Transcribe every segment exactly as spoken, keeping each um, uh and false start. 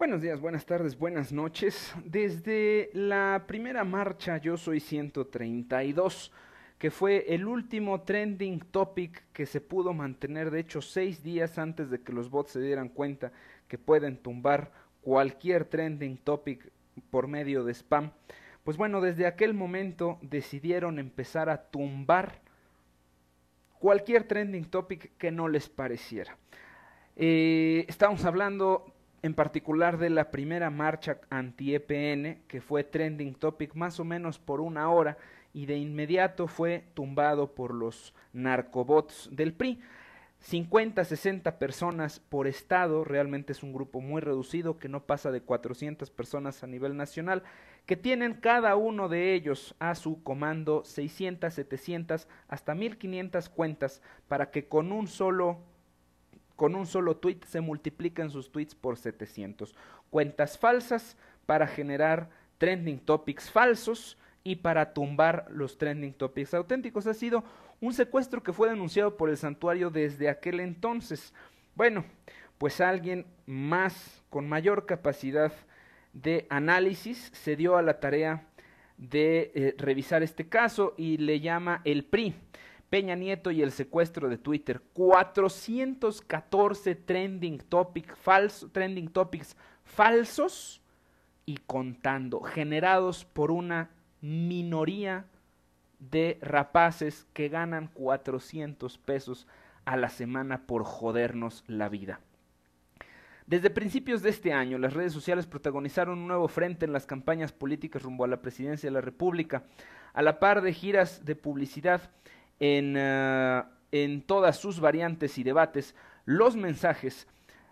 Buenos días, buenas tardes, buenas noches. Desde la primera marcha Yo Soy ciento treinta y dos, que fue el último trending topic que se pudo mantener, de hecho, seis días antes de que los bots se dieran cuenta que pueden tumbar cualquier trending topic por medio de spam. Pues bueno, desde aquel momento decidieron empezar a tumbar cualquier trending topic que no les pareciera. Eh, estamos hablando en particular de la primera marcha anti-E P N, que fue trending topic más o menos por una hora y de inmediato fue tumbado por los narcobots del P R I. cincuenta, sesenta personas por estado, realmente es un grupo muy reducido que no pasa de cuatrocientas personas a nivel nacional, que tienen cada uno de ellos a su comando seiscientas, setecientas, hasta mil quinientas cuentas para que con un solo con un solo tweet se multiplican sus tweets por setecientos. Cuentas falsas para generar trending topics falsos y para tumbar los trending topics auténticos. Ha sido un secuestro que fue denunciado por el santuario desde aquel entonces. Bueno, pues alguien más con mayor capacidad de análisis se dio a la tarea de eh, revisar este caso y le llama el P R I. Peña Nieto y el secuestro de Twitter. cuatrocientos catorce trending, topic falso, trending topics falsos y contando, generados por una minoría de rapaces que ganan cuatrocientos pesos a la semana por jodernos la vida. Desde principios de este año, las redes sociales protagonizaron un nuevo frente en las campañas políticas rumbo a la presidencia de la República, a la par de giras de publicidad en, uh, en todas sus variantes y debates. Los mensajes,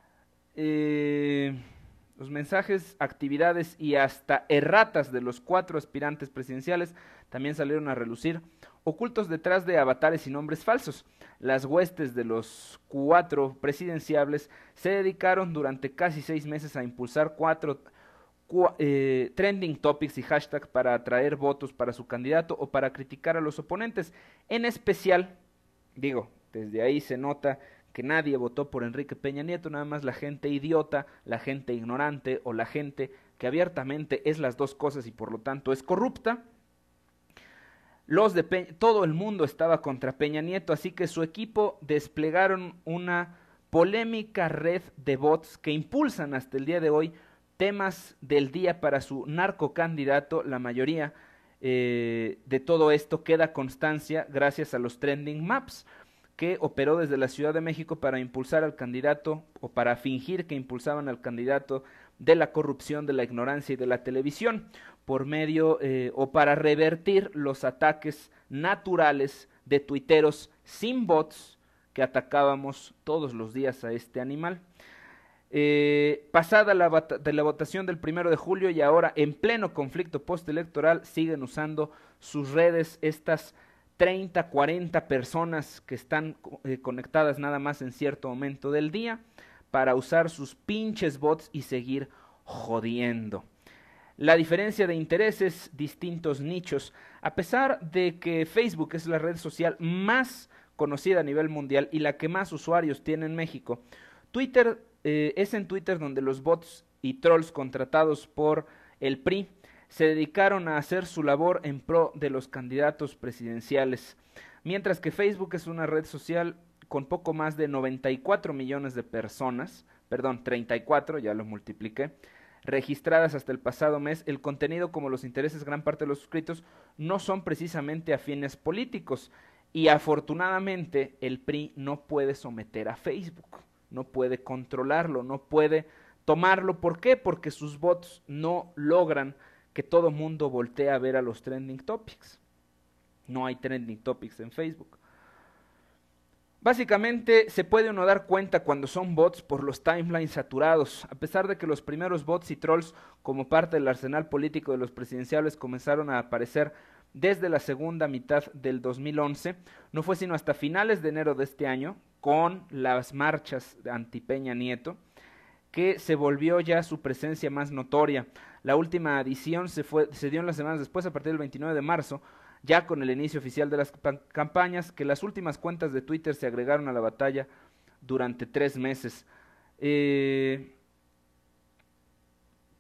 eh, los mensajes, actividades y hasta erratas de los cuatro aspirantes presidenciales también salieron a relucir, ocultos detrás de avatares y nombres falsos. Las huestes de los cuatro presidenciables se dedicaron durante casi seis meses a impulsar cuatro eh, trending topics y hashtags para atraer votos para su candidato o para criticar a los oponentes. En especial, digo, desde ahí se nota que nadie votó por Enrique Peña Nieto, nada más la gente idiota, la gente ignorante o la gente que abiertamente es las dos cosas y por lo tanto es corrupta. Los de Peña, todo el mundo estaba contra Peña Nieto, así que su equipo desplegaron una polémica red de bots que impulsan hasta el día de hoy temas del día para su narcocandidato. La mayoría eh, de todo esto queda constancia gracias a los trending maps que operó desde la Ciudad de México para impulsar al candidato o para fingir que impulsaban al candidato de la corrupción, de la ignorancia y de la televisión por medio eh, o para revertir los ataques naturales de tuiteros sin bots que atacábamos todos los días a este animal. Eh, pasada la, de la votación del primero de julio y ahora en pleno conflicto postelectoral siguen usando sus redes estas treinta, cuarenta personas que están eh, conectadas nada más en cierto momento del día para usar sus pinches bots y seguir jodiendo. La diferencia de intereses, distintos nichos, a pesar de que Facebook es la red social más conocida a nivel mundial y la que más usuarios tiene en México, Twitter eh, es en Twitter donde los bots y trolls contratados por el P R I se dedicaron a hacer su labor en pro de los candidatos presidenciales, mientras que Facebook es una red social con poco más de noventa y cuatro millones de personas, perdón, treinta y cuatro, ya lo multipliqué, registradas hasta el pasado mes. El contenido, como los intereses, gran parte de los suscritos no son precisamente afines políticos y afortunadamente el P R I no puede someter a Facebook, no puede controlarlo, no puede tomarlo. ¿Por qué? Porque sus bots no logran que todo mundo voltee a ver a los trending topics. No hay trending topics en Facebook. Básicamente se puede uno dar cuenta cuando son bots por los timelines saturados, a pesar de que los primeros bots y trolls como parte del arsenal político de los presidenciables comenzaron a aparecer desde la segunda mitad del dos mil once, no fue sino hasta finales de enero de este año, con las marchas anti Peña Nieto, que se volvió ya su presencia más notoria. La última adición se, fue, se dio en las semanas después, a partir del veintinueve de marzo, ya con el inicio oficial de las campañas, que las últimas cuentas de Twitter se agregaron a la batalla durante tres meses. Eh,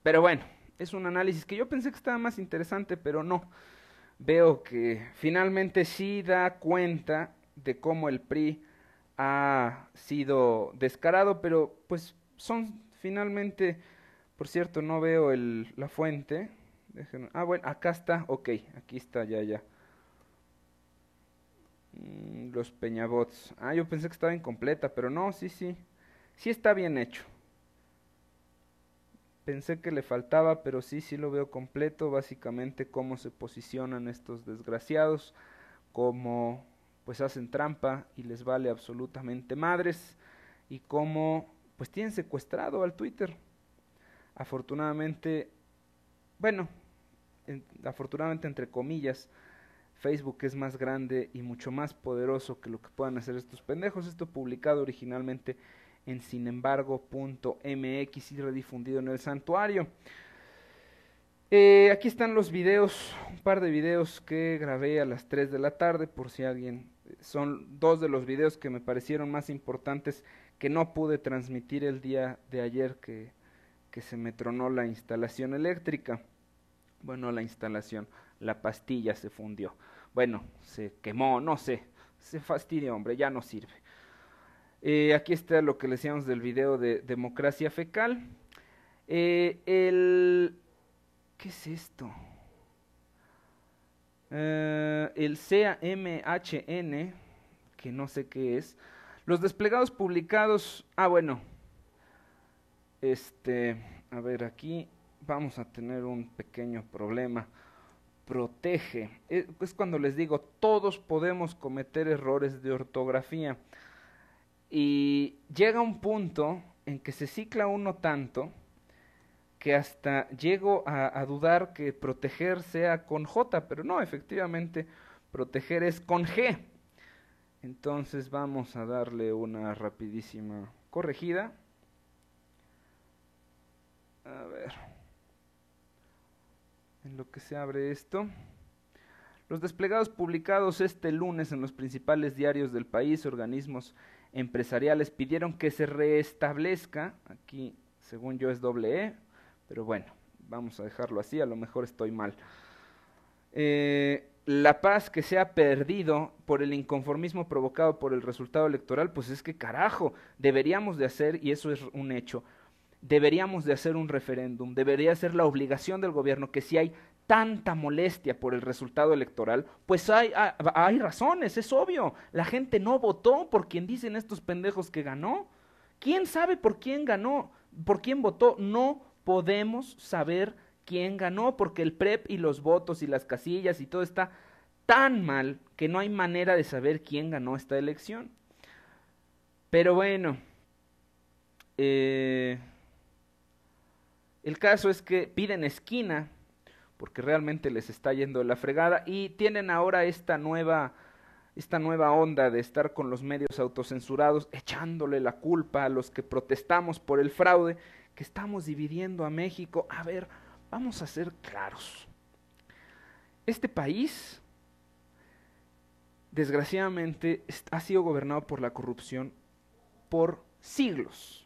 Pero bueno, es un análisis que yo pensé que estaba más interesante, pero no. Veo que finalmente sí da cuenta de cómo el P R I ha sido descarado, pero pues son finalmente, por cierto, no veo el, la fuente. Déjenme- ah, bueno, acá está, ok, aquí está, ya, ya. Mm, los Peñabots. Ah, yo pensé que estaba incompleta, pero no, sí, sí. Sí está bien hecho. Pensé que le faltaba, pero sí, sí lo veo completo. Básicamente cómo se posicionan estos desgraciados, cómo pues hacen trampa y les vale absolutamente madres y cómo pues tienen secuestrado al Twitter. Afortunadamente, bueno, en- afortunadamente entre comillas, Facebook es más grande y mucho más poderoso que lo que puedan hacer estos pendejos. Esto publicado originalmente en sin embargo punto m x y redifundido en el santuario. Eh, aquí están los videos, un par de videos que grabé a las tres de la tarde por si alguien... Son dos de los videos que me parecieron más importantes que no pude transmitir el día de ayer que, que se me tronó la instalación eléctrica. Bueno, la instalación, la pastilla se fundió. Bueno, se quemó, no sé. Se fastidia, hombre, ya no sirve. Eh, aquí está lo que le decíamos del video de democracia fecal. Eh, el... ¿Qué es esto? Eh, el C A M H N, que no sé qué es. Los desplegados publicados... Ah, bueno. Este... A ver, aquí vamos a tener un pequeño problema. Protege. Es, es cuando les digo, todos podemos cometer errores de ortografía. Y llega un punto en que se cicla uno tanto que hasta llego a, a dudar que proteger sea con J, pero no, efectivamente, proteger es con G. Entonces vamos a darle una rapidísima corregida. A ver, en lo que se abre esto. Los desplegados publicados este lunes en los principales diarios del país, organismos empresariales pidieron que se restablezca, aquí según yo es doble E, pero bueno, vamos a dejarlo así, a lo mejor estoy mal. Eh, la paz que se ha perdido por el inconformismo provocado por el resultado electoral, pues es que carajo, deberíamos de hacer, y eso es un hecho, deberíamos de hacer un referéndum, debería ser la obligación del gobierno que si hay tanta molestia por el resultado electoral, pues hay, hay, hay razones, es obvio, la gente no votó por quien dicen estos pendejos que ganó. ¿Quién sabe por quién ganó? ¿Por quién votó? No podemos saber quién ganó porque el P R E P y los votos y las casillas y todo está tan mal que no hay manera de saber quién ganó esta elección. Pero bueno, eh, el caso es que piden esquina porque realmente les está yendo la fregada y tienen ahora esta nueva esta nueva onda de estar con los medios autocensurados echándole la culpa a los que protestamos por el fraude, que estamos dividiendo a México. A ver, vamos a ser claros. Este país, desgraciadamente, ha sido gobernado por la corrupción por siglos.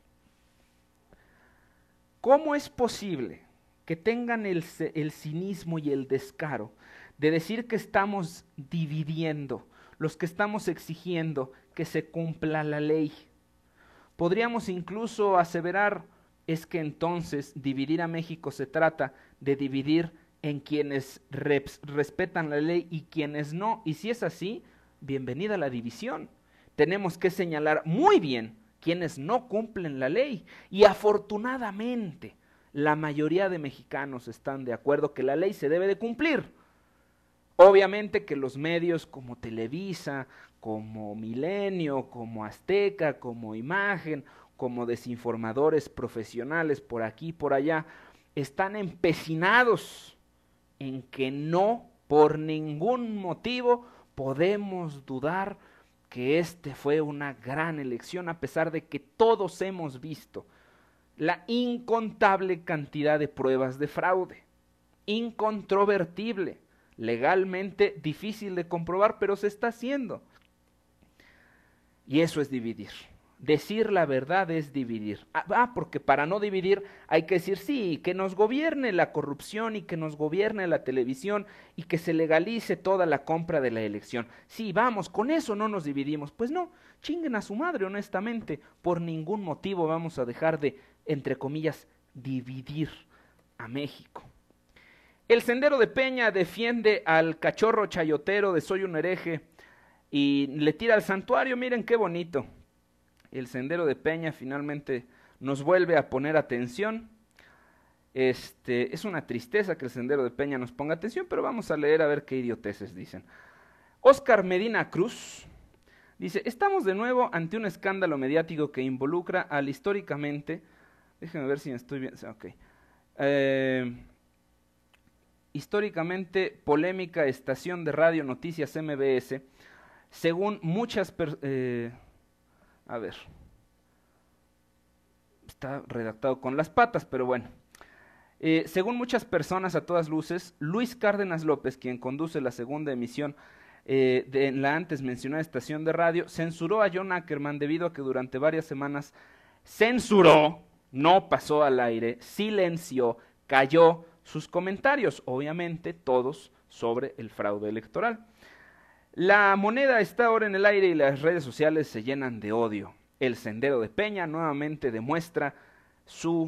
¿Cómo es posible que tengan el, el cinismo y el descaro de decir que estamos dividiendo, los que estamos exigiendo que se cumpla la ley? Podríamos incluso aseverar, es que entonces dividir a México se trata de dividir en quienes reps, respetan la ley y quienes no, y si es así, bienvenida a la división. Tenemos que señalar muy bien quienes no cumplen la ley, y afortunadamente la mayoría de mexicanos están de acuerdo que la ley se debe de cumplir. Obviamente que los medios como Televisa, como Milenio, como Azteca, como Imagen, como desinformadores profesionales por aquí y por allá, están empecinados en que no, por ningún motivo, podemos dudar que este fue una gran elección, a pesar de que todos hemos visto la incontable cantidad de pruebas de fraude, incontrovertible, legalmente difícil de comprobar, pero se está haciendo. Y eso es dividir. Decir la verdad es dividir. Ah, porque para no dividir hay que decir sí, que nos gobierne la corrupción y que nos gobierne la televisión y que se legalice toda la compra de la elección. Sí, vamos, con eso no nos dividimos. Pues no, chinguen a su madre, honestamente. Por ningún motivo vamos a dejar de, entre comillas, dividir a México. El Sendero de Peña defiende al cachorro chayotero de Soy un hereje y le tira al santuario. Miren qué bonito. El Sendero de Peña finalmente nos vuelve a poner atención. Este, es una tristeza que el Sendero de Peña nos ponga atención, pero vamos a leer a ver qué idioteces dicen. Óscar Medina Cruz dice, estamos de nuevo ante un escándalo mediático que involucra al históricamente, déjenme ver si me estoy bien, ok, eh, históricamente polémica estación de radio Noticias M B S, según muchas personas, eh, a ver, está redactado con las patas, pero bueno. Eh, según muchas personas a todas luces, Luis Cárdenas López, quien conduce la segunda emisión eh, de la antes mencionada estación de radio, censuró a John Ackerman debido a que durante varias semanas censuró, no pasó al aire, silenció, cayó sus comentarios, obviamente todos sobre el fraude electoral. La moneda está ahora en el aire y las redes sociales se llenan de odio. El Sendero de Peña nuevamente demuestra su,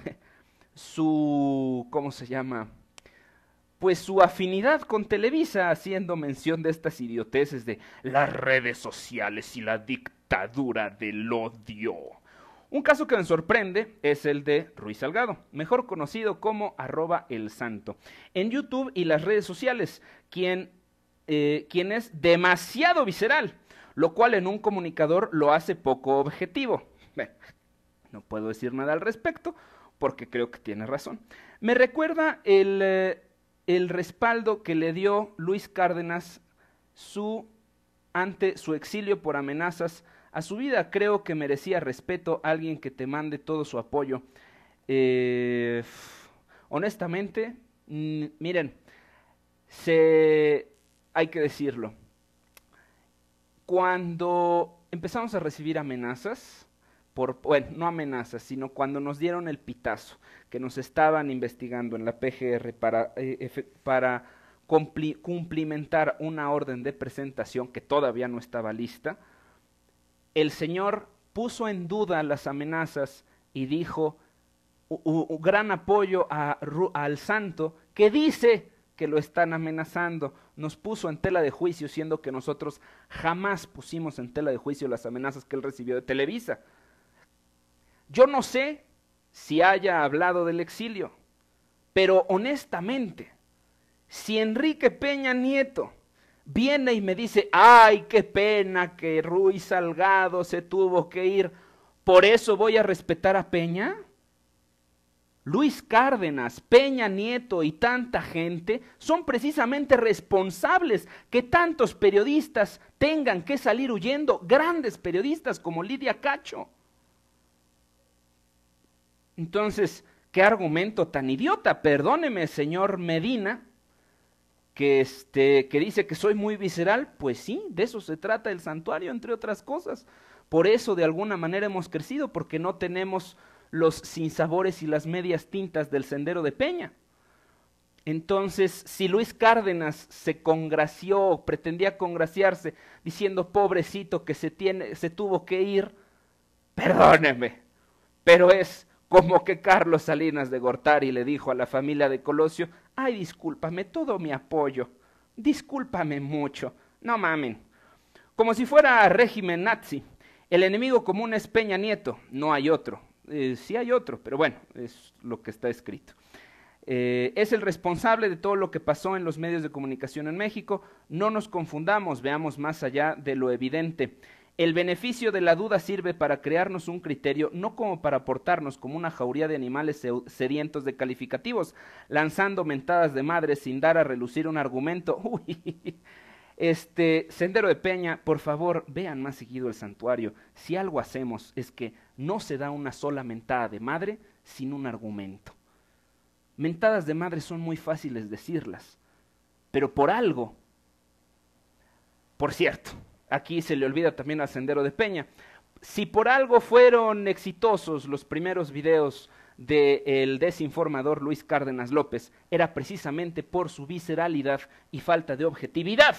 su, ¿cómo se llama? Pues su afinidad con Televisa, haciendo mención de estas idioteces de las redes sociales y la dictadura del odio. Un caso que me sorprende es el de Ruiz Salgado, mejor conocido como arroba el santo, en YouTube y las redes sociales, quien... Eh, quien es demasiado visceral, lo cual en un comunicador lo hace poco objetivo. Bueno, no puedo decir nada al respecto, porque creo que tiene razón. Me recuerda el, eh, el respaldo que le dio Luis Cárdenas su, ante su exilio por amenazas a su vida. Creo que merecía respeto alguien que te mande todo su apoyo. Eh, honestamente, mm, miren, se... hay que decirlo, cuando empezamos a recibir amenazas, por, bueno, no amenazas, sino cuando nos dieron el pitazo, que nos estaban investigando en la P G R para, eh, para cumpli, cumplimentar una orden de presentación que todavía no estaba lista, el señor puso en duda las amenazas y dijo un gran apoyo a, al santo, que dice que lo están amenazando, nos puso en tela de juicio, siendo que nosotros jamás pusimos en tela de juicio las amenazas que él recibió de Televisa. Yo no sé si haya hablado del exilio, pero honestamente, si Enrique Peña Nieto viene y me dice, ay, qué pena que Ruiz Salgado se tuvo que ir, ¿por eso voy a respetar a Peña? Luis Cárdenas, Peña Nieto y tanta gente son precisamente responsables que tantos periodistas tengan que salir huyendo, grandes periodistas como Lidia Cacho. Entonces, ¿qué argumento tan idiota? Perdóneme, señor Medina, que, este, que dice que soy muy visceral. Pues sí, de eso se trata el santuario, entre otras cosas. Por eso de alguna manera hemos crecido, porque no tenemos los sinsabores y las medias tintas del Sendero de Peña. Entonces, si Luis Cárdenas se congració, pretendía congraciarse, diciendo pobrecito que se, tiene, se tuvo que ir, perdóneme, pero es como que Carlos Salinas de Gortari le dijo a la familia de Colosio, ay, discúlpame, todo mi apoyo, discúlpame mucho, no mamen, como si fuera régimen nazi, el enemigo común es Peña Nieto, no hay otro. Eh, sí hay otro, pero bueno, es lo que está escrito. Eh, es el responsable de todo lo que pasó en los medios de comunicación en México. No nos confundamos, veamos más allá de lo evidente. El beneficio de la duda sirve para crearnos un criterio, no como para portarnos como una jauría de animales sedientos de calificativos, lanzando mentadas de madre sin dar a relucir un argumento. Uy, este, Sendero de Peña, por favor, vean más seguido el santuario. Si algo hacemos es que no se da una sola mentada de madre sin un argumento. Mentadas de madre son muy fáciles decirlas, pero por algo. Por cierto, aquí se le olvida también al Sendero de Peña. si por algo fueron exitosos los primeros videos del desinformador Luis Cárdenas López, era precisamente por su visceralidad y falta de objetividad.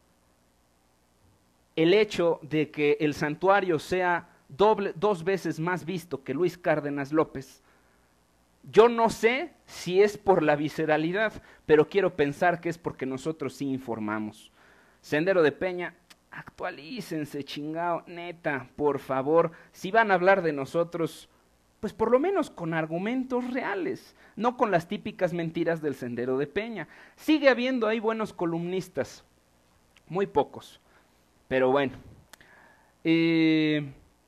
El hecho de que el santuario sea doble, dos veces más visto que Luis Cárdenas López, yo no sé si es por la visceralidad, pero quiero pensar que es porque nosotros sí informamos. Sendero de Peña, actualícense, chingao, neta, por favor. Si van a hablar de nosotros, pues por lo menos con argumentos reales, no con las típicas mentiras del Sendero de Peña. Sigue habiendo ahí buenos columnistas, muy pocos, pero bueno. Eh,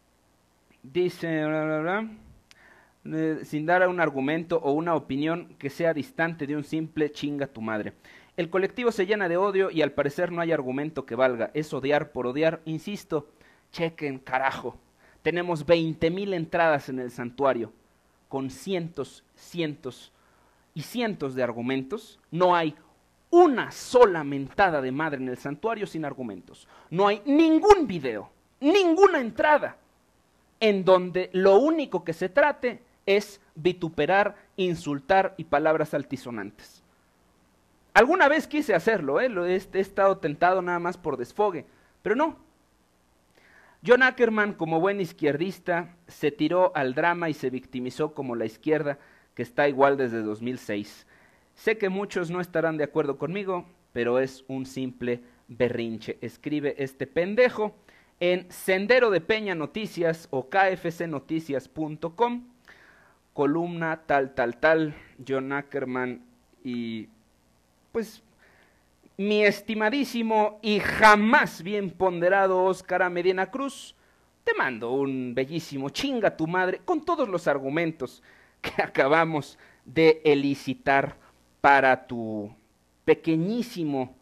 dice, bla, bla, bla. Eh, sin dar un argumento o una opinión que sea distante de un simple chinga tu madre. El colectivo se llena de odio y al parecer no hay argumento que valga. Es odiar por odiar. Insisto, chequen, carajo. Tenemos veinte mil entradas en el santuario con cientos, cientos y cientos de argumentos. No hay una sola mentada de madre en el santuario sin argumentos. No hay ningún video, ninguna entrada en donde lo único que se trate es vituperar, insultar y palabras altisonantes. Alguna vez quise hacerlo, ¿eh? Lo he, he estado tentado nada más por desfogue, pero no. John Ackerman, como buen izquierdista, se tiró al drama y se victimizó como la izquierda, que está igual desde dos mil seis. Sé que muchos no estarán de acuerdo conmigo, pero es un simple berrinche. Escribe este pendejo en Sendero de Peña Noticias o k f c noticias punto com, columna tal, tal, tal, John Ackerman y pues mi estimadísimo y jamás bien ponderado Óscar Medina Cruz, te mando un bellísimo chinga tu madre con todos los argumentos que acabamos de elicitar para tu pequeñísimo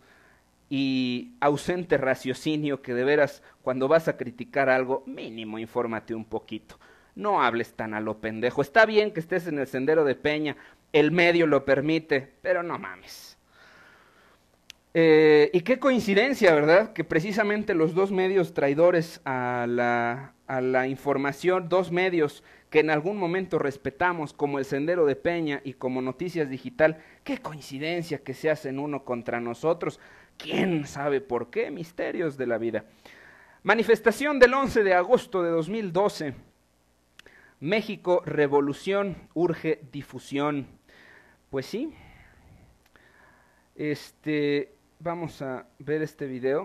y ausente raciocinio, que de veras cuando vas a criticar algo, mínimo infórmate un poquito. No hables tan a lo pendejo. Está bien que estés en el Sendero de Peña, el medio lo permite, pero no mames. Eh, y qué coincidencia, ¿verdad? Que precisamente los dos medios traidores a la, a la información, dos medios que en algún momento respetamos, como el Sendero de Peña y como Noticias Digital, qué coincidencia que se hacen uno contra nosotros. ¿Quién sabe por qué? Misterios de la vida. Manifestación del once de agosto de dos mil doce. México, revolución, urge difusión. Pues sí. Este, vamos a ver este video.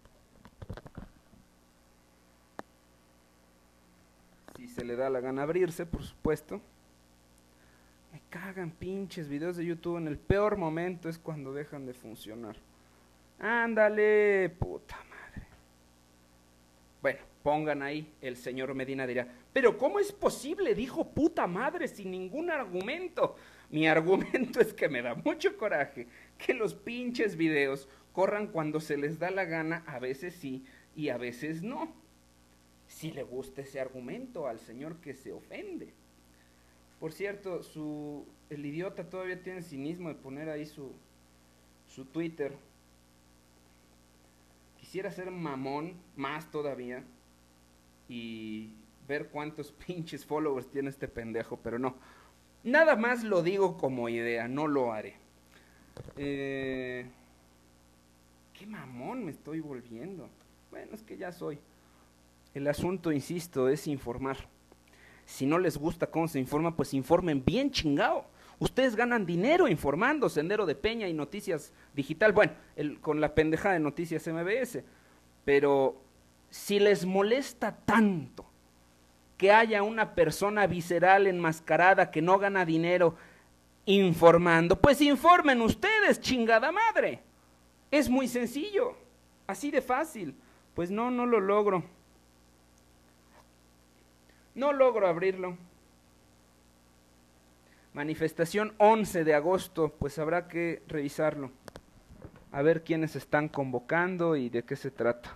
Si se le da la gana abrirse, por supuesto. Me cagan pinches videos de YouTube. En el peor momento es cuando dejan de funcionar. Ándale, puta madre. Bueno, pongan ahí, el señor Medina dirá, pero ¿cómo es posible? Dijo puta madre sin ningún argumento. Mi argumento es que me da mucho coraje que los pinches videos corran cuando se les da la gana, a veces sí y a veces no. Si le gusta ese argumento al señor que se ofende. Por cierto, su, el idiota todavía tiene el cinismo de poner ahí su, su Twitter. Quisiera ser mamón, más todavía, y ver cuántos pinches followers tiene este pendejo, pero no. Nada más lo digo como idea, no lo haré. Eh, qué mamón me estoy volviendo. Bueno, es que ya soy. El asunto, insisto, es informar. Si no les gusta cómo se informa, pues informen bien chingado. Ustedes ganan dinero informando, Sendero de Peña y Noticias Digital, bueno, el, con la pendejada de Noticias M B S, pero si les molesta tanto que haya una persona visceral enmascarada que no gana dinero informando, pues informen ustedes, chingada madre. Es muy sencillo, así de fácil. Pues no, no lo logro. No logro abrirlo. Manifestación once de agosto, pues habrá que revisarlo. A ver quiénes están convocando y de qué se trata.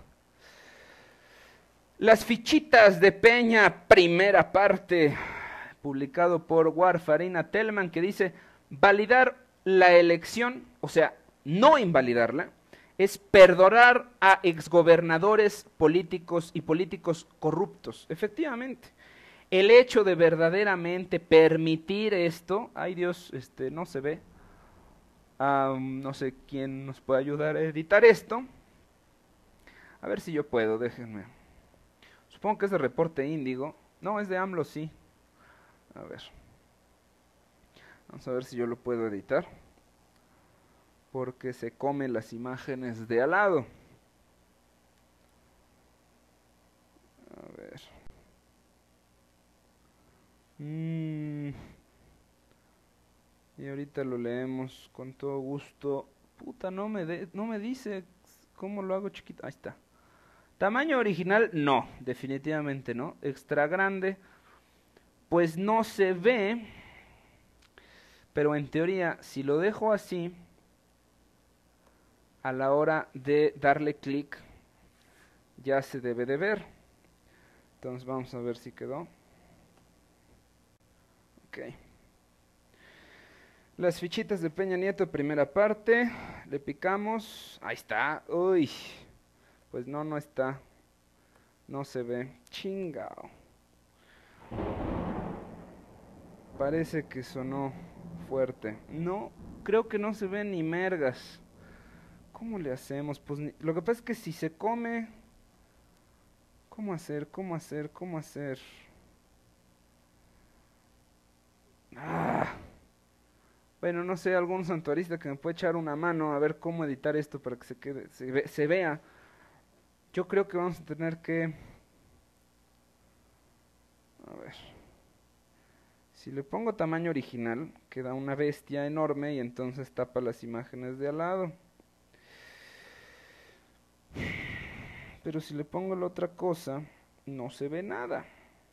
Las fichitas de Peña, primera parte, publicado por Warfarina Tellman, que dice, validar la elección, o sea, no invalidarla, es perdonar a exgobernadores políticos y políticos corruptos. Efectivamente, el hecho de verdaderamente permitir esto, ay Dios, este, no se ve, um, no sé quién nos puede ayudar a editar esto, a ver si yo puedo, déjenme, supongo que es de Reporte Índigo, no, es de AMLO, sí, a ver, vamos a ver si yo lo puedo editar, porque se come las imágenes de al lado. A ver. Mm. Y ahorita lo leemos con todo gusto. Puta, no me, de, no me dice cómo lo hago chiquito. Ahí está. Tamaño original, no, definitivamente no. Extra grande, pues no se ve. Pero en teoría, si lo dejo así, a la hora de darle clic, ya se debe de ver. Entonces vamos a ver si quedó. Ok. Las fichitas de Peña Nieto, primera parte. Le picamos. Ahí está. Uy. Pues no, no está. No se ve. Chingao. Parece que sonó fuerte. No, creo que no se ve ni mergas. ¿Cómo le hacemos? Pues ni... lo que pasa es que si se come... ¿Cómo hacer? ¿Cómo hacer? ¿Cómo hacer? Ah. Bueno, no sé, algún santuarista que me pueda echar una mano a ver cómo editar esto para que se quede, se, ve, se vea. Yo creo que vamos a tener que... A ver. Si le pongo tamaño original, queda una bestia enorme y entonces tapa las imágenes de al lado. Pero si le pongo la otra cosa, no se ve nada.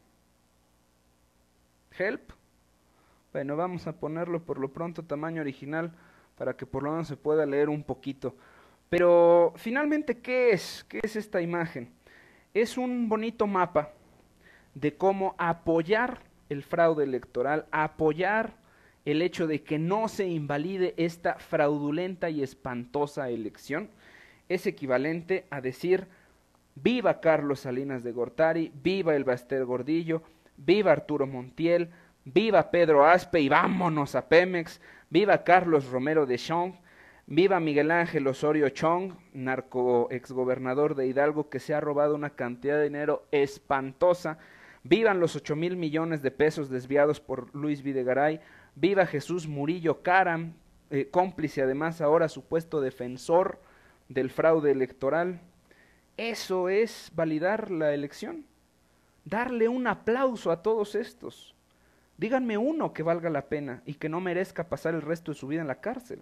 Help. Bueno, vamos a ponerlo por lo pronto tamaño original para que por lo menos se pueda leer un poquito. Pero finalmente, ¿qué es? ¿Qué es esta imagen? Es un bonito mapa de cómo apoyar el fraude electoral, apoyar el hecho de que no se invalide esta fraudulenta y espantosa elección. Es equivalente a decir: viva Carlos Salinas de Gortari, viva el Baster Gordillo, viva Arturo Montiel, viva Pedro Aspe y vámonos a Pemex, viva Carlos Romero de Chong, viva Miguel Ángel Osorio Chong, narco exgobernador de Hidalgo que se ha robado una cantidad de dinero espantosa, vivan los ocho mil millones de pesos desviados por Luis Videgaray, viva Jesús Murillo Caram, eh, cómplice además ahora supuesto defensor del fraude electoral. Eso es validar la elección, darle un aplauso a todos estos. Díganme uno que valga la pena y que no merezca pasar el resto de su vida en la cárcel.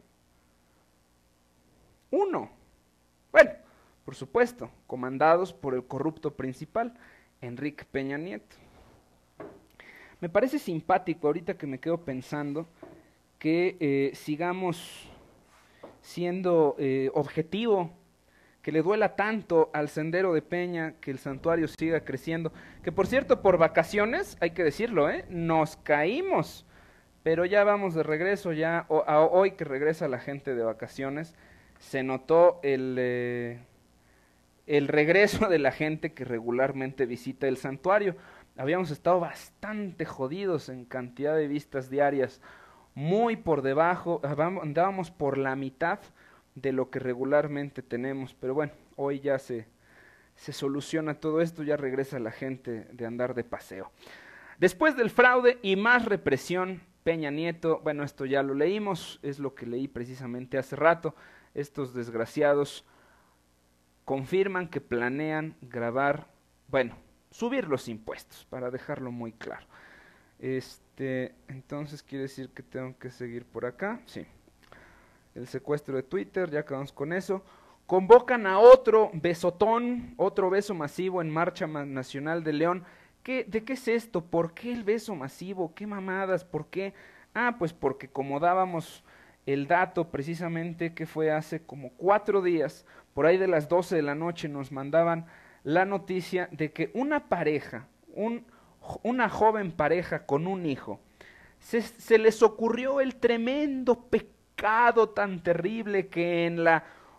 Uno. Bueno, por supuesto, comandados por el corrupto principal, Enrique Peña Nieto. Me parece simpático ahorita que me quedo pensando que eh, sigamos siendo eh, objetivo, que le duela tanto al Sendero de Peña, que el santuario siga creciendo, que por cierto por vacaciones, hay que decirlo, ¿eh? Nos caímos, pero ya vamos de regreso, ya o, a, hoy que regresa la gente de vacaciones, se notó el, eh, el regreso de la gente que regularmente visita el santuario. Habíamos estado bastante jodidos en cantidad de vistas diarias, muy por debajo, andábamos por la mitad de lo que regularmente tenemos, pero bueno, hoy ya se, se soluciona todo esto, ya regresa la gente de andar de paseo. Después del fraude y más represión, Peña Nieto, bueno, esto ya lo leímos, es lo que leí precisamente hace rato, estos desgraciados confirman que planean grabar, bueno, subir los impuestos, para dejarlo muy claro. Este, entonces quiere decir que tengo que seguir por acá, sí. El secuestro de Twitter, ya acabamos con eso. Convocan a otro besotón, otro beso masivo en Marcha Nacional de León. ¿Qué, ¿De qué es esto? ¿Por qué el beso masivo? ¿Qué mamadas? ¿Por qué? Ah, pues porque como dábamos el dato precisamente que fue hace como cuatro días, por ahí de las doce de la noche nos mandaban la noticia de que una pareja, un, una joven pareja con un hijo, se, se les ocurrió el tremendo pecado tan terrible que en la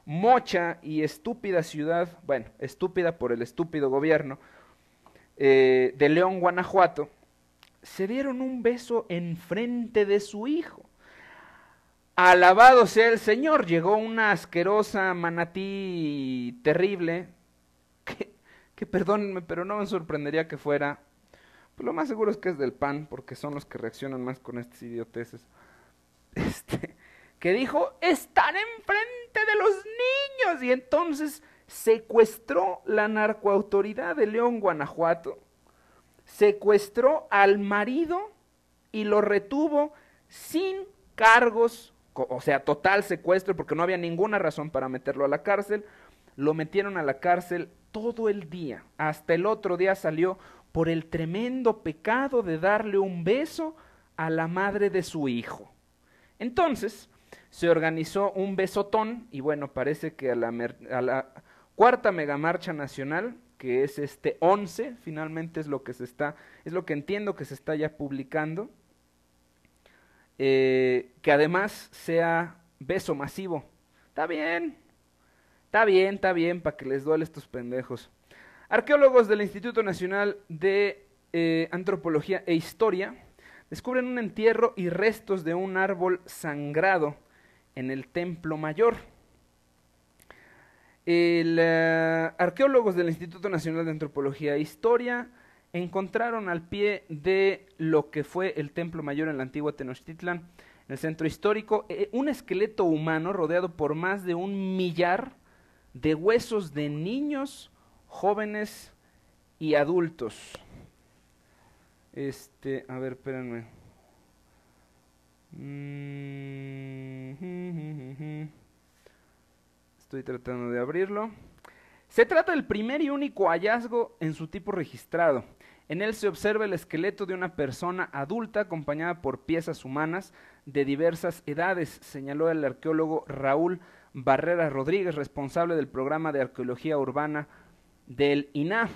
mocha y estúpida ciudad, bueno, estúpida por el estúpido gobierno, eh, de León, Guanajuato, se dieron un beso en frente de su hijo. Alabado sea el Señor, llegó una asquerosa manatí terrible, que, que perdónenme, pero no me sorprendería que fuera, pues lo más seguro es que es del P A N, porque son los que reaccionan más con estas idioteces, este, que dijo, están enfrente de los niños, y entonces secuestró la narcoautoridad de León, Guanajuato, secuestró al marido y lo retuvo sin cargos, o sea, total secuestro, porque no había ninguna razón para meterlo a la cárcel. Lo metieron a la cárcel todo el día, hasta el otro día salió por el tremendo pecado de darle un beso a la madre de su hijo. Entonces se organizó un besotón, y bueno, parece que a la, a la cuarta megamarcha nacional, que es este once, finalmente es lo que se está, es lo que entiendo que se está ya publicando, eh, que además sea beso masivo. Está bien, está bien, está bien, para que les duele a estos pendejos. Arqueólogos del Instituto Nacional de eh, Antropología e Historia descubren un entierro y restos de un árbol sangrado en el Templo Mayor. El, uh, arqueólogos del Instituto Nacional de Antropología e Historia encontraron al pie de lo que fue el Templo Mayor en la antigua Tenochtitlan, en el centro histórico, eh, un esqueleto humano rodeado por más de un millar de huesos de niños, jóvenes y adultos. Este, a ver, espérenme. Mm-hmm. Estoy tratando de abrirlo. Se trata del primer y único hallazgo en su tipo registrado. En él se observa el esqueleto de una persona adulta acompañada por piezas humanas de diversas edades, señaló el arqueólogo Raúl Barrera Rodríguez, responsable del programa de arqueología urbana del I N A H.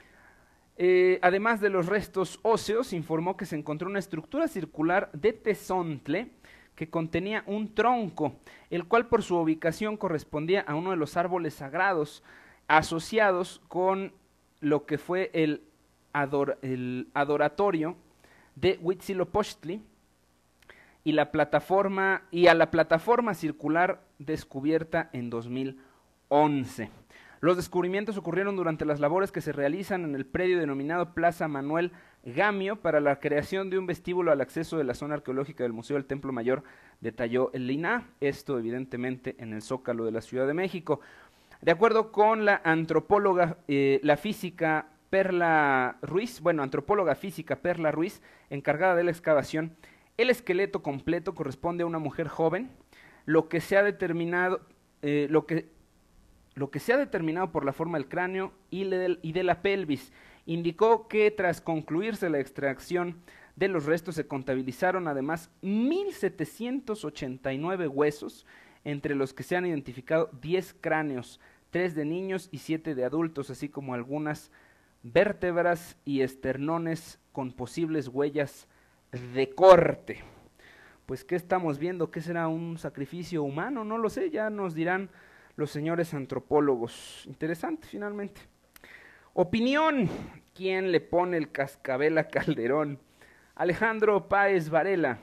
Eh, además de los restos óseos, informó que se encontró una estructura circular de tezontle que contenía un tronco, el cual por su ubicación correspondía a uno de los árboles sagrados asociados con lo que fue el, ador el adoratorio de Huitzilopochtli y la plataforma y a la plataforma circular descubierta en dos mil once. Los descubrimientos ocurrieron durante las labores que se realizan en el predio denominado Plaza Manuel Gamio para la creación de un vestíbulo al acceso de la zona arqueológica del Museo del Templo Mayor, detalló el I N A H, esto evidentemente en el Zócalo de la Ciudad de México. De acuerdo con la antropóloga, eh, la física Perla Ruiz, bueno, antropóloga física Perla Ruiz, encargada de la excavación, el esqueleto completo corresponde a una mujer joven, lo que se ha determinado, eh, lo que Lo que se ha determinado por la forma del cráneo y de la pelvis. Indicó que tras concluirse la extracción de los restos se contabilizaron además mil setecientos ochenta y nueve huesos, entre los que se han identificado diez cráneos, tres de niños y siete de adultos, así como algunas vértebras y esternones con posibles huellas de corte. Pues, ¿qué estamos viendo? ¿Qué será un sacrificio humano? No lo sé, ya nos dirán los señores antropólogos. Interesante, finalmente. Opinión. ¿Quién le pone el cascabel a Calderón? Alejandro Páez Varela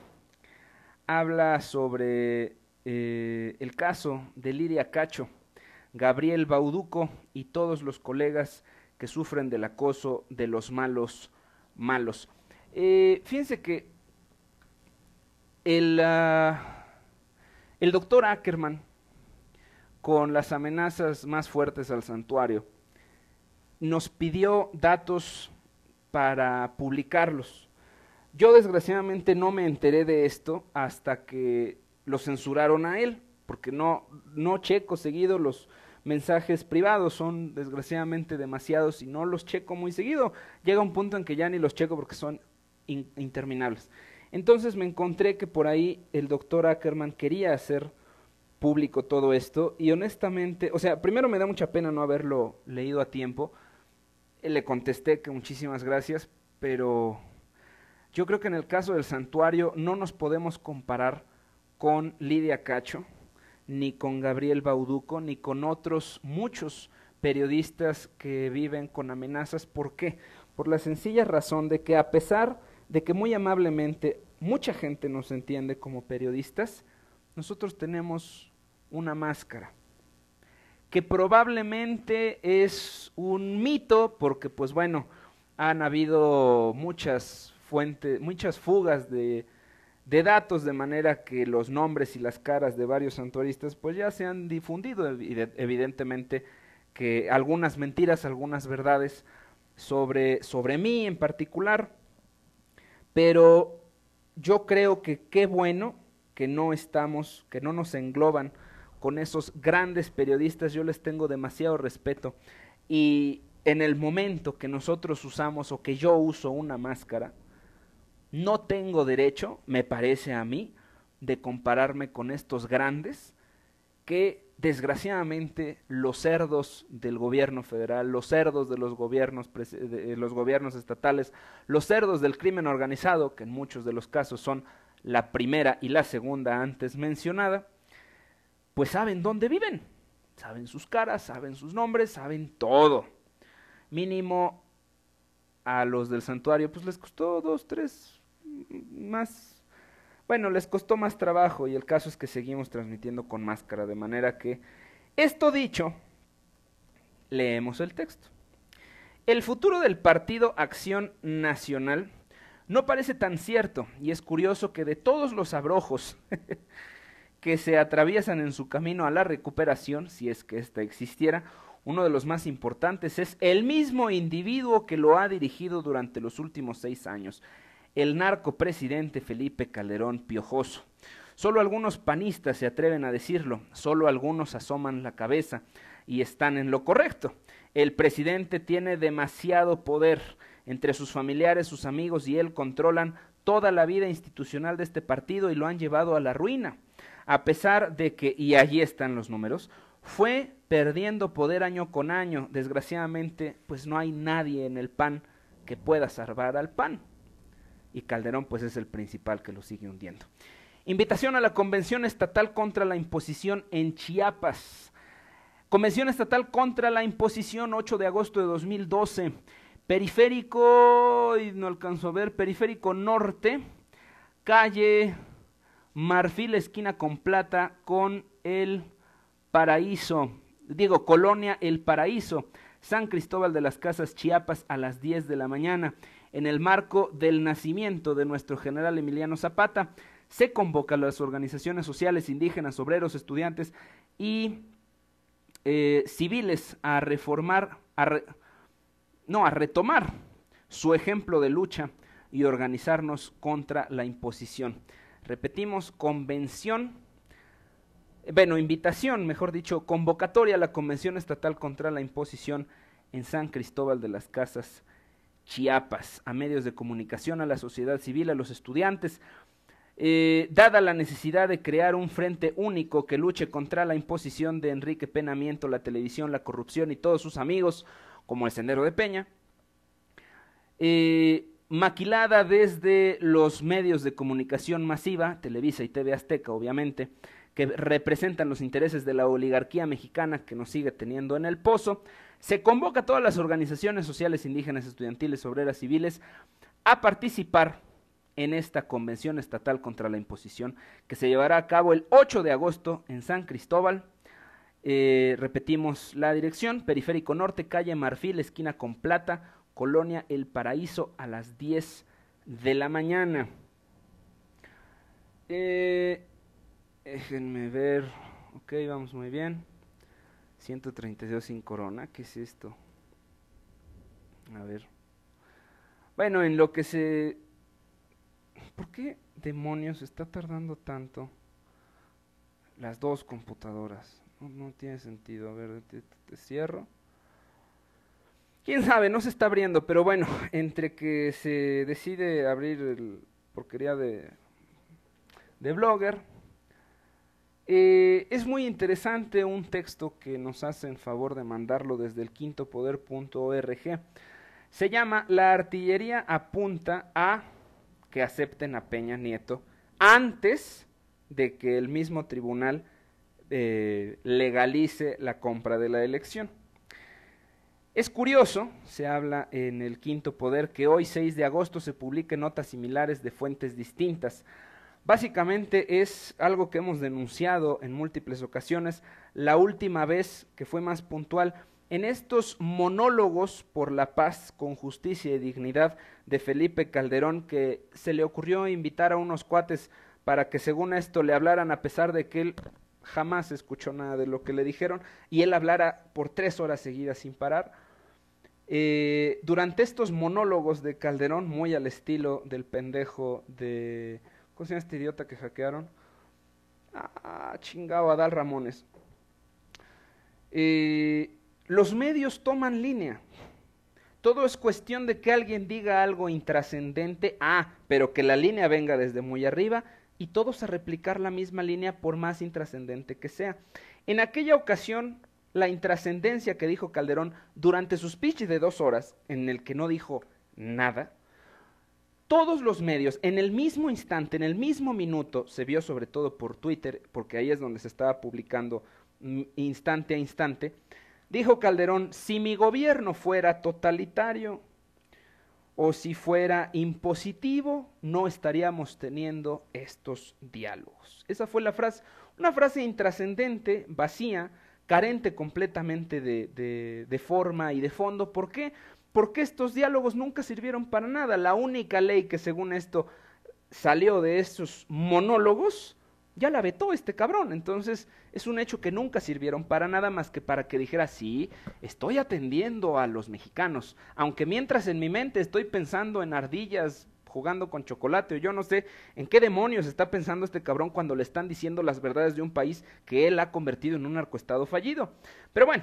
habla sobre eh, el caso de Lidia Cacho, Gabriel Bauduco y todos los colegas que sufren del acoso de los malos malos. Eh, fíjense que el, uh, el doctor Ackerman, con las amenazas más fuertes al santuario, nos pidió datos para publicarlos. Yo desgraciadamente no me enteré de esto hasta que lo censuraron a él, porque no, no checo seguido los mensajes privados, son desgraciadamente demasiados y no los checo muy seguido. Llega un punto en que ya ni los checo porque son in, interminables. Entonces me encontré que por ahí el doctor Ackerman quería hacer público todo esto, y honestamente, o sea, primero me da mucha pena no haberlo leído a tiempo. Le contesté que muchísimas gracias, pero yo creo que en el caso del santuario no nos podemos comparar con Lidia Cacho. ni con Gabriel Bauduco, ni con otros muchos periodistas que viven con amenazas. ¿Por qué? Por la sencilla razón de que, a pesar de que muy amablemente mucha gente nos entiende como periodistas, nosotros tenemos una máscara, que probablemente es un mito, porque pues bueno, han habido muchas fuentes, muchas fugas de, de datos, de manera que los nombres y las caras de varios santuaristas pues ya se han difundido, evidentemente que algunas mentiras, algunas verdades sobre, sobre mí en particular, pero yo creo que qué bueno que no estamos, que no nos engloban con esos grandes periodistas. Yo les tengo demasiado respeto, y en el momento que nosotros usamos o que yo uso una máscara, no tengo derecho, me parece a mí, de compararme con estos grandes que desgraciadamente los cerdos del gobierno federal, los cerdos de los gobiernos, de los gobiernos estatales, los cerdos del crimen organizado, que en muchos de los casos son la primera y la segunda antes mencionada, pues saben dónde viven, saben sus caras, saben sus nombres, saben todo. Mínimo a los del santuario pues les costó dos, tres más. Bueno, les costó más trabajo, y el caso es que seguimos transmitiendo con máscara, de manera que, esto dicho, leemos el texto. El futuro del Partido Acción Nacional no parece tan cierto, y es curioso que de todos los abrojos que se atraviesan en su camino a la recuperación, si es que ésta existiera, uno de los más importantes es el mismo individuo que lo ha dirigido durante los últimos seis años, el narcopresidente Felipe Calderón Piojoso. Solo algunos panistas se atreven a decirlo, solo algunos asoman la cabeza y están en lo correcto. El presidente tiene demasiado poder. Entre sus familiares, sus amigos y él controlan toda la vida institucional de este partido y lo han llevado a la ruina. A pesar de que, y allí están los números, fue perdiendo poder año con año. Desgraciadamente, pues no hay nadie en el P A N que pueda salvar al P A N. Y Calderón pues es el principal que lo sigue hundiendo. Invitación a la Convención Estatal contra la Imposición en Chiapas. Convención Estatal contra la Imposición, ocho de agosto de dos mil doce. Periférico, y no alcanzo a ver, Periférico Norte, calle Marfil, esquina con Plata, con El Paraíso. Digo, Colonia El Paraíso, San Cristóbal de las Casas, Chiapas, a las diez de la mañana. En el marco del nacimiento de nuestro general Emiliano Zapata, se convoca a las organizaciones sociales, indígenas, obreros, estudiantes y eh, civiles a reformar, a re, no, a retomar su ejemplo de lucha y organizarnos contra la imposición. Repetimos, convención, bueno, invitación, mejor dicho, convocatoria a la Convención Estatal contra la Imposición en San Cristóbal de las Casas, Chiapas, a medios de comunicación, a la sociedad civil, a los estudiantes. Eh, dada la necesidad de crear un frente único que luche contra la imposición de Enrique Pena Miento, la televisión, la corrupción y todos sus amigos, como el Sendero de Peña, eh, maquilada desde los medios de comunicación masiva, Televisa y T V Azteca, obviamente, que representan los intereses de la oligarquía mexicana que nos sigue teniendo en el pozo. Se convoca a todas las organizaciones sociales, indígenas, estudiantiles, obreras, civiles, a participar en esta Convención Estatal contra la Imposición, que se llevará a cabo el ocho de agosto en San Cristóbal. Eh, repetimos la dirección: Periférico Norte, calle Marfil, esquina con Plata, Colonia El Paraíso, a las diez de la mañana. Eh, déjenme ver. Ok, vamos muy bien. ciento treinta y dos sin corona, ¿qué es esto? A ver. Bueno, en lo que se... ¿Por qué demonios está tardando tanto las dos computadoras? No, no tiene sentido. A ver, te, te, te cierro. Quién sabe, no se está abriendo, pero bueno, entre que se decide abrir el porquería de, de Blogger. Eh, es muy interesante un texto que nos hacen favor de mandarlo desde el quinto poder punto org. Se llama La artillería apunta a que acepten a Peña Nieto antes de que el mismo tribunal eh, legalice la compra de la elección. Es curioso, se habla en el Quinto Poder, que hoy seis de agosto se publiquen notas similares de fuentes distintas. Básicamente es algo que hemos denunciado en múltiples ocasiones. La última vez que fue más puntual, en estos monólogos por la paz con justicia y dignidad de Felipe Calderón, que se le ocurrió invitar a unos cuates para que según esto le hablaran, a pesar de que él jamás escuchó nada de lo que le dijeron, y él hablara por tres horas seguidas sin parar. Eh, durante estos monólogos de Calderón, muy al estilo del pendejo de... ¿Cómo se llama este idiota que hackearon? Ah, chingado, Adal Ramones. Eh, los medios toman línea. Todo es cuestión de que alguien diga algo intrascendente, ah, pero que la línea venga desde muy arriba, y todos a replicar la misma línea por más intrascendente que sea. En aquella ocasión, la intrascendencia que dijo Calderón durante su speech de dos horas, en el que no dijo nada, todos los medios, en el mismo instante, en el mismo minuto, se vio sobre todo por Twitter, porque ahí es donde se estaba publicando instante a instante, dijo Calderón, si mi gobierno fuera totalitario o si fuera impositivo, no estaríamos teniendo estos diálogos. Esa fue la frase, una frase intrascendente, vacía, carente completamente de, de, de forma y de fondo. ¿Por qué? Porque estos diálogos nunca sirvieron para nada. La única ley que según esto salió de esos monólogos, ya la vetó este cabrón. Entonces es un hecho que nunca sirvieron para nada más que para que dijera, sí, estoy atendiendo a los mexicanos, aunque mientras en mi mente estoy pensando en ardillas jugando con chocolate, o yo no sé en qué demonios está pensando este cabrón cuando le están diciendo las verdades de un país que él ha convertido en un narcoestado fallido. Pero bueno,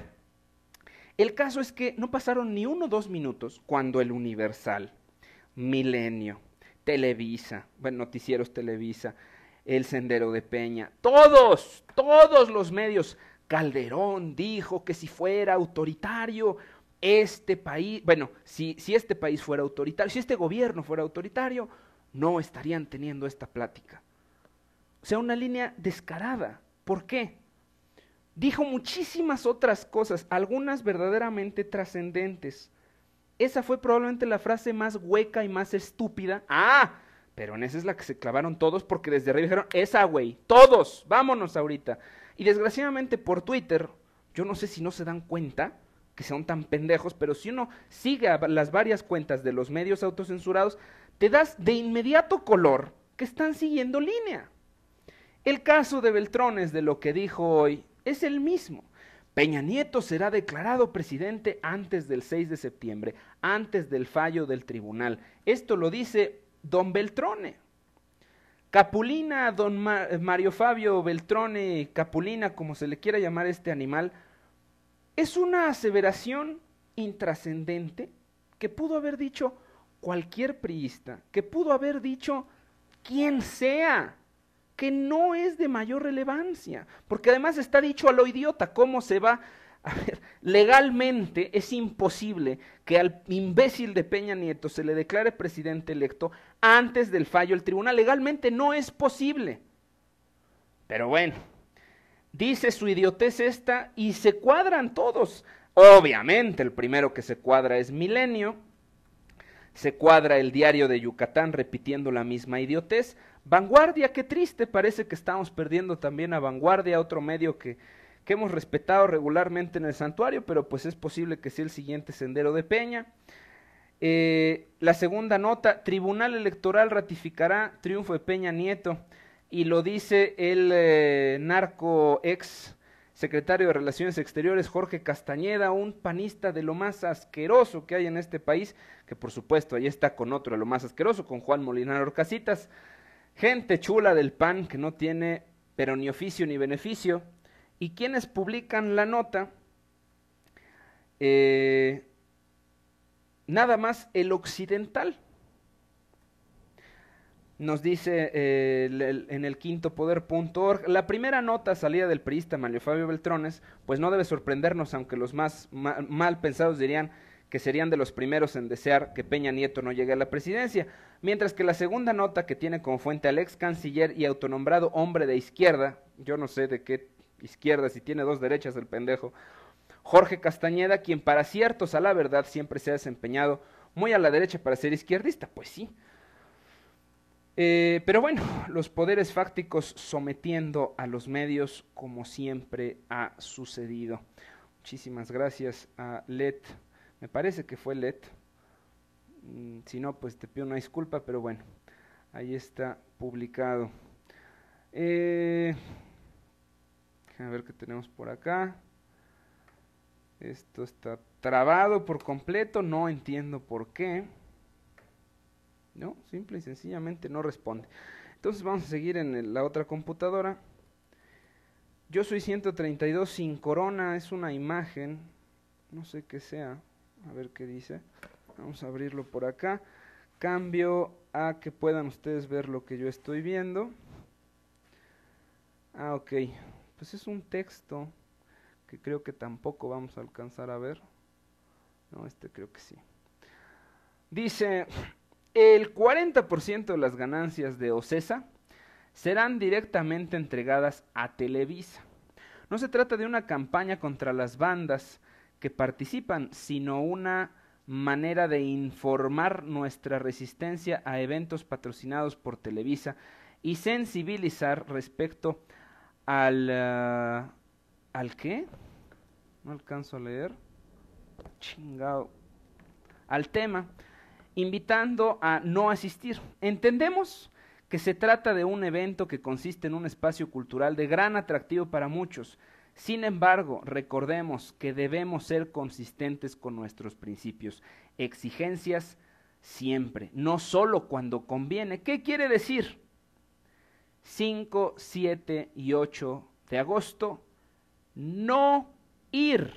el caso es que no pasaron ni uno o dos minutos cuando el Universal, Milenio, Televisa, bueno, Noticieros Televisa, El Sendero de Peña, todos, todos los medios, Calderón dijo que si fuera autoritario, este país, bueno, si, si este país fuera autoritario, si este gobierno fuera autoritario, no estarían teniendo esta plática. O sea, una línea descarada. ¿Por qué? Dijo muchísimas otras cosas, algunas verdaderamente trascendentes. Esa fue probablemente la frase más hueca y más estúpida. ¡Ah! Pero en esa es la que se clavaron todos porque desde arriba dijeron, esa güey, todos, vámonos ahorita. Y desgraciadamente por Twitter, yo no sé si no se dan cuenta que son tan pendejos, pero si uno sigue a las varias cuentas de los medios autocensurados, te das de inmediato color que están siguiendo línea. El caso de Beltrones, de lo que dijo hoy, es el mismo. Peña Nieto será declarado presidente antes del seis de septiembre, antes del fallo del tribunal. Esto lo dice don Beltrone. Capulina, don Ma- Mario Fabio Beltrone, Capulina, como se le quiera llamar a este animal, es una aseveración intrascendente que pudo haber dicho cualquier priista, que pudo haber dicho quien sea, que no es de mayor relevancia, porque además está dicho a lo idiota. ¿Cómo se va? A ver, legalmente es imposible que al imbécil de Peña Nieto se le declare presidente electo antes del fallo del tribunal. Legalmente no es posible. Pero bueno, dice su idiotez esta y se cuadran todos. Obviamente el primero que se cuadra es Milenio, se cuadra el Diario de Yucatán repitiendo la misma idiotez. Vanguardia, qué triste, parece que estamos perdiendo también a Vanguardia, otro medio que, que hemos respetado regularmente en el santuario, pero pues es posible que sea el siguiente Sendero de Peña. Eh, la segunda nota, Tribunal Electoral ratificará triunfo de Peña Nieto, y lo dice el eh, narco ex secretario de Relaciones Exteriores Jorge Castañeda, un panista de lo más asqueroso que hay en este país, que por supuesto ahí está con otro de lo más asqueroso, con Juan Molinar Orcasitas, gente chula del P A N que no tiene pero ni oficio ni beneficio. Y quienes publican la nota, eh, nada más El Occidental. Nos dice eh, el, el, en el quinto poder punto org, la primera nota salida del priista Mario Fabio Beltrones, pues no debe sorprendernos, aunque los más ma mal pensados dirían que serían de los primeros en desear que Peña Nieto no llegue a la presidencia, mientras que la segunda nota, que tiene como fuente al ex canciller y autonombrado hombre de izquierda, yo no sé de qué izquierdas y tiene dos derechas el pendejo. Jorge Castañeda, quien para ciertos a la verdad siempre se ha desempeñado muy a la derecha para ser izquierdista, pues sí. Eh, pero bueno, los poderes fácticos sometiendo a los medios como siempre ha sucedido. Muchísimas gracias a L E T, me parece que fue L E T, mm, si no pues te pido una disculpa, pero bueno, ahí está publicado. Eh, a ver qué tenemos por acá. Esto está trabado por completo, no entiendo por qué. No, simple y sencillamente no responde. Entonces vamos a seguir en el, la otra computadora. Yo soy ciento treinta y dos sin corona, es una imagen, no sé qué sea, a ver qué dice. Vamos a abrirlo por acá. Cambio a que puedan ustedes ver lo que yo estoy viendo. Ah, ok, pues es un texto que creo que tampoco vamos a alcanzar a ver. No, este creo que sí. Dice, el cuarenta por ciento de las ganancias de Ocesa serán directamente entregadas a Televisa. No se trata de una campaña contra las bandas que participan, sino una manera de informar nuestra resistencia a eventos patrocinados por Televisa y sensibilizar respecto al... Uh, ¿al qué? No alcanzo a leer. Chingado. Al tema, invitando a no asistir. Entendemos que se trata de un evento que consiste en un espacio cultural de gran atractivo para muchos. Sin embargo, recordemos que debemos ser consistentes con nuestros principios, exigencias siempre, no solo cuando conviene. ¿Qué quiere decir? cinco, siete y ocho de agosto, no ir,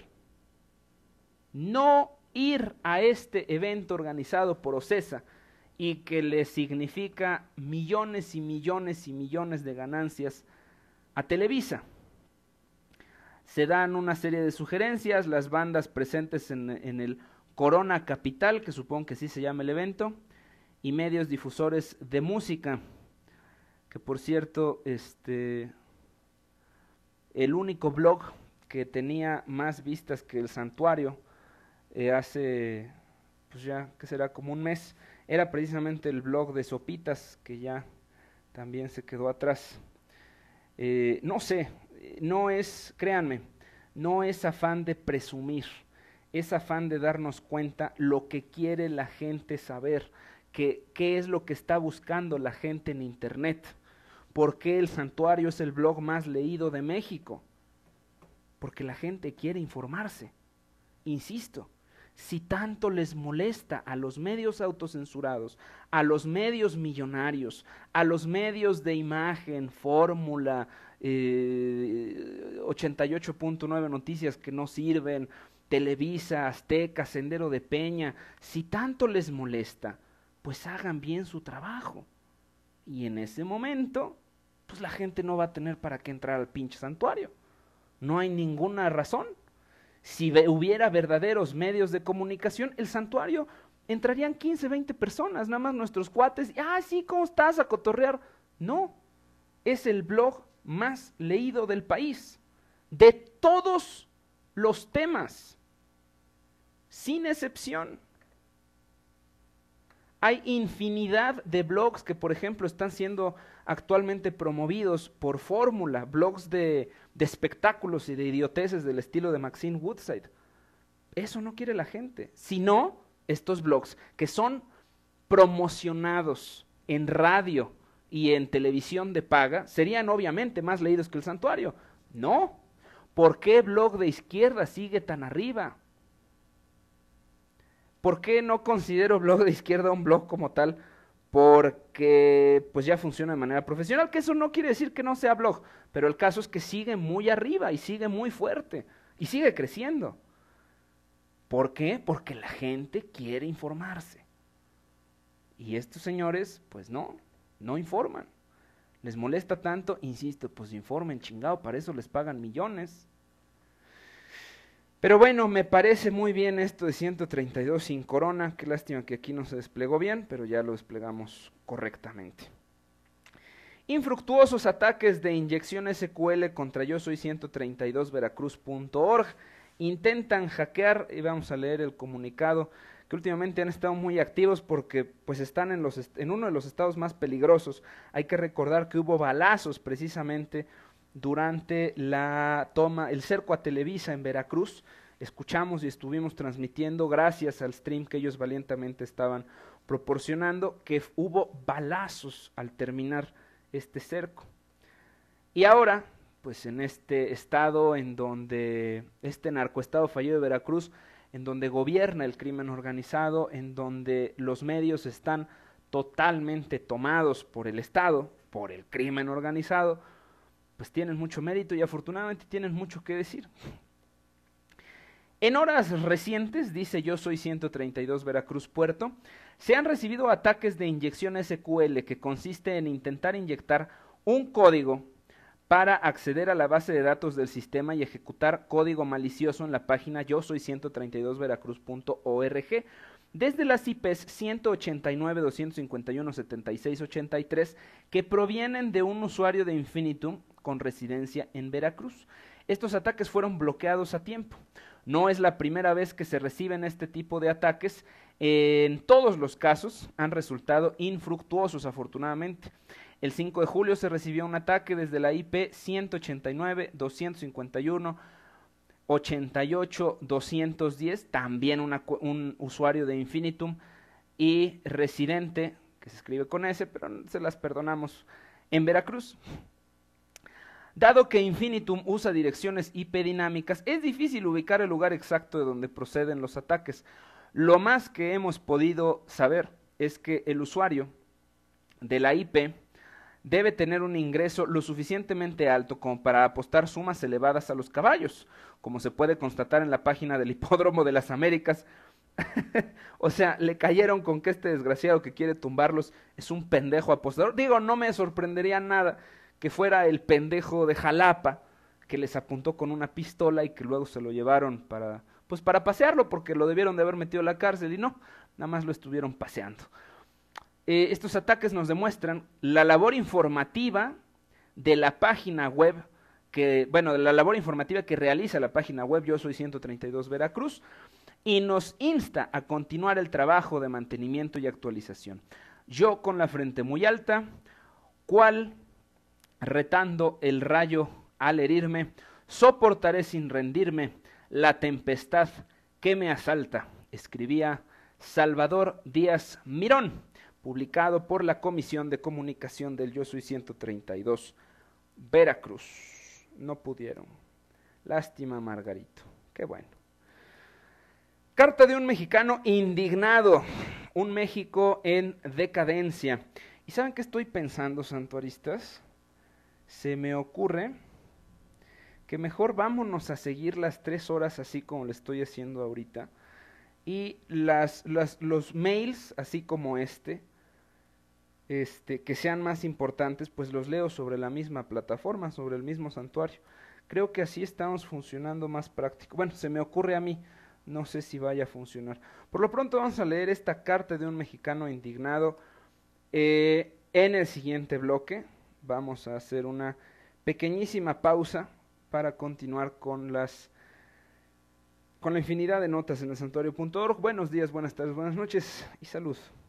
no ir a este evento organizado por Ocesa y que le significa millones y millones y millones de ganancias a Televisa. Se dan una serie de sugerencias, las bandas presentes en, en el Corona Capital, que supongo que sí se llama el evento, y medios difusores de música, que por cierto, este, el único blog que tenía más vistas que el Santuario eh, hace, pues ya, que será como un mes, era precisamente el blog de Sopitas, que ya también se quedó atrás. Eh, no sé, no es, créanme, no es afán de presumir, es afán de darnos cuenta lo que quiere la gente saber, que, qué es lo que está buscando la gente en internet. ¿Por qué el Santuario es el blog más leído de México? Porque la gente quiere informarse. Insisto, si tanto les molesta a los medios autocensurados, a los medios millonarios, a los medios de imagen, Fórmula, eh, ochenta y ocho punto nueve Noticias que no sirven, Televisa, Azteca, Sendero de Peña, si tanto les molesta, pues hagan bien su trabajo. Y en ese momento, pues la gente no va a tener para qué entrar al pinche Santuario. No hay ninguna razón. Si hubiera verdaderos medios de comunicación, el Santuario entrarían quince, veinte personas, nada más nuestros cuates. Ah, sí, ¿cómo estás? A cotorrear. No, es el blog más leído del país, de todos los temas, sin excepción. Hay infinidad de blogs que, por ejemplo, están siendo actualmente promovidos por Fórmula, blogs de, de espectáculos y de idioteces del estilo de Maxine Woodside. Eso no quiere la gente, sino estos blogs que son promocionados en radio y en televisión de paga, serían obviamente más leídos que el Santuario. No, ¿por qué blog de izquierda sigue tan arriba? ¿Por qué no considero blog de izquierda un blog como tal? Porque pues ya funciona de manera profesional, que eso no quiere decir que no sea blog, pero el caso es que sigue muy arriba y sigue muy fuerte y sigue creciendo. ¿Por qué? Porque la gente quiere informarse. Y estos señores, pues no, no informan. Les molesta tanto, insisto, pues informen, chingado, para eso les pagan millones. Pero bueno, me parece muy bien esto de ciento treinta y dos sin corona. Qué lástima que aquí no se desplegó bien, pero ya lo desplegamos correctamente. Infructuosos ataques de inyección S Q L contra yo soy ciento treinta y dos veracruz punto org. Intentan hackear, y vamos a leer el comunicado, que últimamente han estado muy activos porque pues están en, los, en uno de los estados más peligrosos. Hay que recordar que hubo balazos precisamente durante la toma, el cerco a Televisa en Veracruz. Escuchamos y estuvimos transmitiendo, gracias al stream que ellos valientemente estaban proporcionando, que hubo balazos al terminar este cerco. Y ahora, pues en este estado en donde, este narcoestado fallido de Veracruz, en donde gobierna el crimen organizado, en donde los medios están totalmente tomados por el Estado, por el crimen organizado, pues tienen mucho mérito y afortunadamente tienen mucho que decir. En horas recientes, dice yo soy ciento treinta y dos Veracruz Puerto, se han recibido ataques de inyección S Q L que consiste en intentar inyectar un código para acceder a la base de datos del sistema y ejecutar código malicioso en la página yo soy ciento treinta y dos veracruz punto org desde las I Pes ciento ochenta y nueve, doscientos cincuenta y uno, setenta y seis, ochenta y tres que provienen de un usuario de Infinitum con residencia en Veracruz. Estos ataques fueron bloqueados a tiempo. No es la primera vez que se reciben este tipo de ataques. En todos los casos han resultado infructuosos, afortunadamente. El cinco de julio se recibió un ataque desde la I Pe ciento ochenta y nueve, doscientos cincuenta y uno, ochenta y ocho, doscientos diez, también una, un usuario de Infinitum y residente, que se escribe con S, pero se las perdonamos, en Veracruz. Dado que Infinitum usa direcciones I Pe dinámicas, es difícil ubicar el lugar exacto de donde proceden los ataques. Lo más que hemos podido saber es que el usuario de la I Pe debe tener un ingreso lo suficientemente alto como para apostar sumas elevadas a los caballos, como se puede constatar en la página del Hipódromo de las Américas. O sea, le cayeron con que este desgraciado que quiere tumbarlos es un pendejo apostador. Digo, no me sorprendería nada que fuera el pendejo de Jalapa que les apuntó con una pistola y que luego se lo llevaron para, pues para pasearlo, porque lo debieron de haber metido a la cárcel y no, nada más lo estuvieron paseando. Eh, estos ataques nos demuestran la labor informativa de la página web, que, bueno, de la labor informativa que realiza la página web yo soy ciento treinta y dos Veracruz, y nos insta a continuar el trabajo de mantenimiento y actualización. Yo con la frente muy alta, cual retando el rayo al herirme, soportaré sin rendirme la tempestad que me asalta, escribía Salvador Díaz Mirón, publicado por la Comisión de Comunicación del Yo Soy ciento treinta y dos Veracruz. No pudieron. Lástima, Margarito. Qué bueno. Carta de un mexicano indignado. Un México en decadencia. ¿Y saben qué estoy pensando, santuaristas? Se me ocurre que mejor vámonos a seguir las tres horas así como lo estoy haciendo ahorita. Y las, las, los mails, así como este, este, que sean más importantes, pues los leo sobre la misma plataforma, sobre el mismo santuario. Creo que así estamos funcionando más práctico. Bueno, se me ocurre a mí, no sé si vaya a funcionar. Por lo pronto vamos a leer esta carta de un mexicano indignado. Eh, en el siguiente bloque vamos a hacer una pequeñísima pausa para continuar con las con la infinidad de notas en el santuario punto org. Buenos días, buenas tardes, buenas noches y salud.